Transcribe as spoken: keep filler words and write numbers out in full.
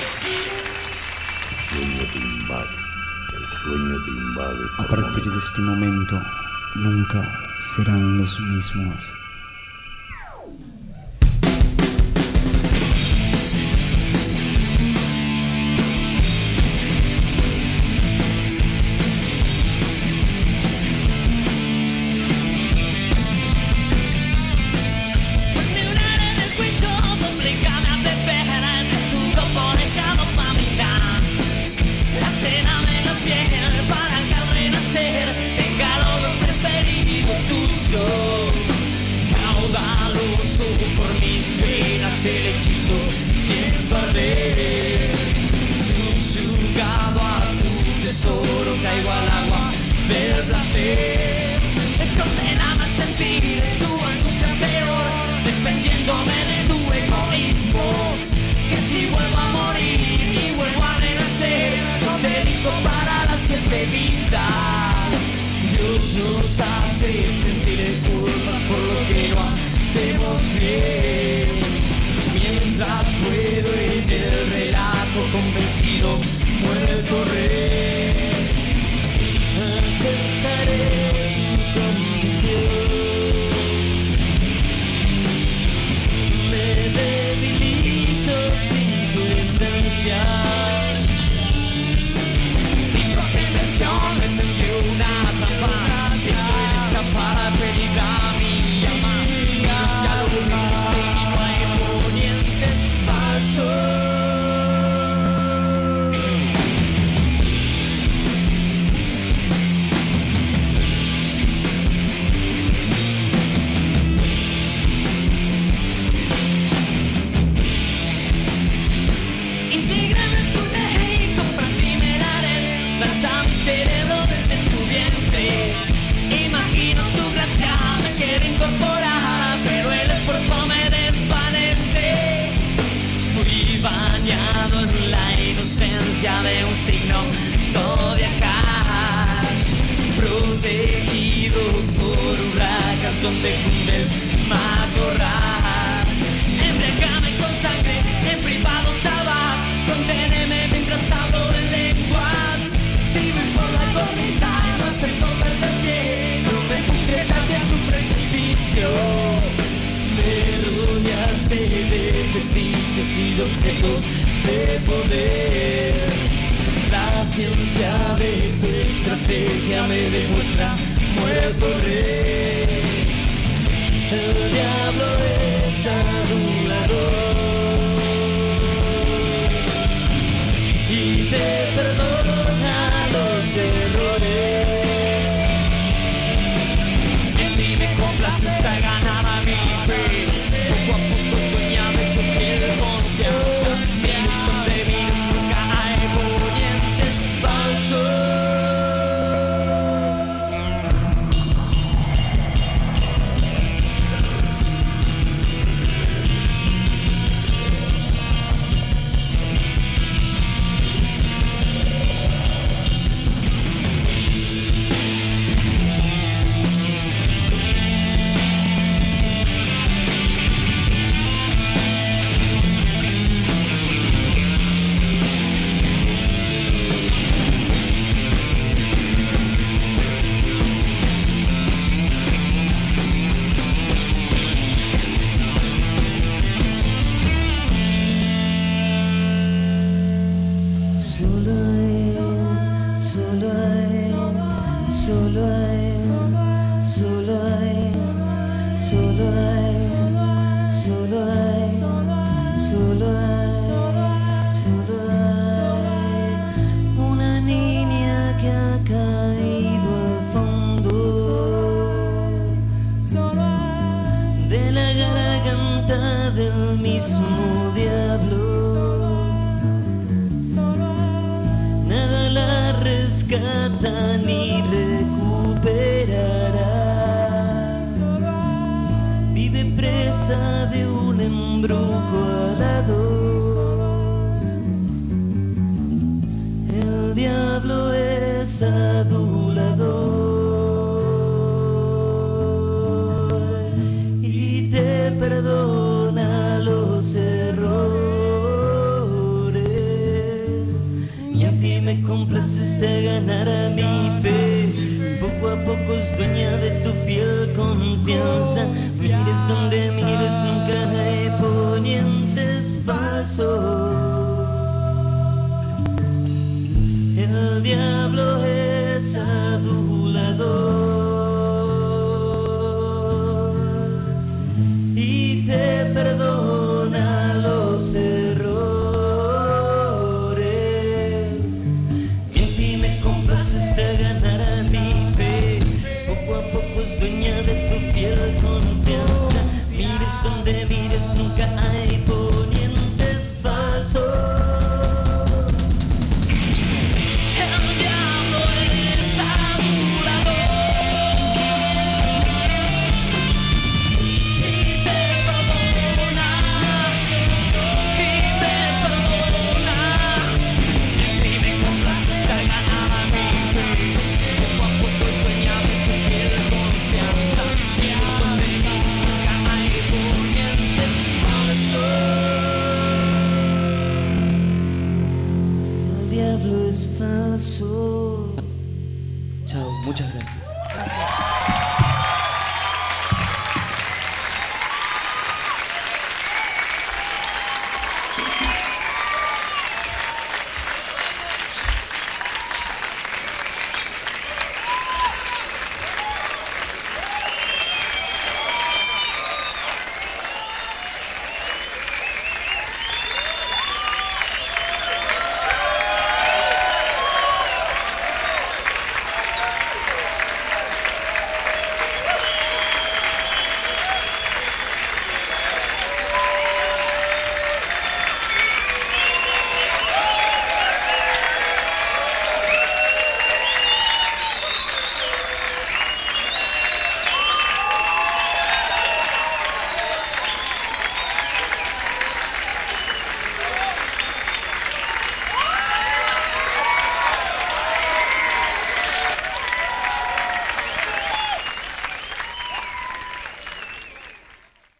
A partir de este momento, nunca serán los mismos. El hechizo sin perder, subjugado a tu tesoro, caigo al agua del placer. Condename a sentir tu angustia peor, defendiéndome de tu egoísmo. Que si vuelvo a morir y vuelvo a renacer, yo te digo para las siete vidas. Dios nos hace sentir culpas por lo que no hacemos bien. Mientras ruedo en el relato convencido, muerto rey, aceptaré tu condición. Me debilito sin tu esencia. Mi propia invención me tendió una trampa, pienso en escapar a peligrar mi alma. Hacia lo volviste y no hay Intégrame en tu ley, comprendime la red, lanza mi cerebro desde tu vientre. Imagino tu gracia, me quiero incorporar, pero el esfuerzo me desvanece. Fui bañado en la inocencia de un signo zodiacal, protegido por huracanes donde cunde el matorral. Embriagame con sangre, en privado salvar, conténeme mientras hablo de lenguas. Si me por la cornisa y no acepto perder pie, no me empujes hacia tu precipicio. Me rodeaste de fetiches y de objetos de poder. La ciencia de tu estrategia me demuestra muerto rey. El diablo es adulador y te perdona los errores. En mí me complace esta ganada mi fe. Poco a poco soñaba y tu piel de confianza. Vienes donde vienes, nunca hay ponientes falsos. Perdona los errores. complaces de ganar a mi fe. Poco a poco es dueña de tu fiel confianza. Mires donde mires, nunca hay ponientes falsos. El diablo es adulador y te perdona los errores. En ti me complaces de ganar a mi fe. Poco a poco es dueña de tu fiel confianza. Mires donde mires, nunca hay ponientes falsos. El diablo es falso. Chao, muchas gracias.